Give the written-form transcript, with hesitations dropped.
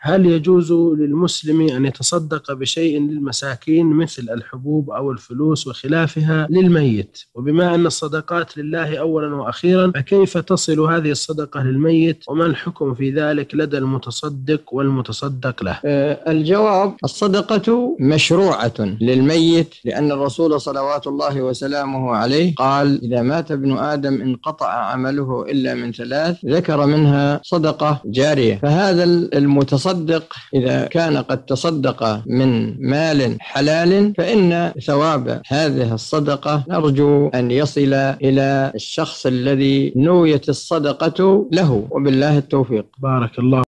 هل يجوز للمسلم أن يتصدق بشيء للمساكين مثل الحبوب أو الفلوس وخلافها للميت؟ وبما أن الصدقات لله أولا وأخيرا، فكيف تصل هذه الصدقة للميت؟ وما الحكم في ذلك لدى المتصدق والمتصدق له؟ الجواب: الصدقة مشروعة للميت، لأن الرسول صلوات الله وسلامه عليه قال: إذا مات ابن آدم انقطع عمله إلا من ثلاث، ذكر منها صدقة جارية. فهذا المتصدق إذا كان قد تصدق من مال حلال، فإن ثواب هذه الصدقة نرجو أن يصل إلى الشخص الذي نويت الصدقة له، وبالله التوفيق. بارك الله.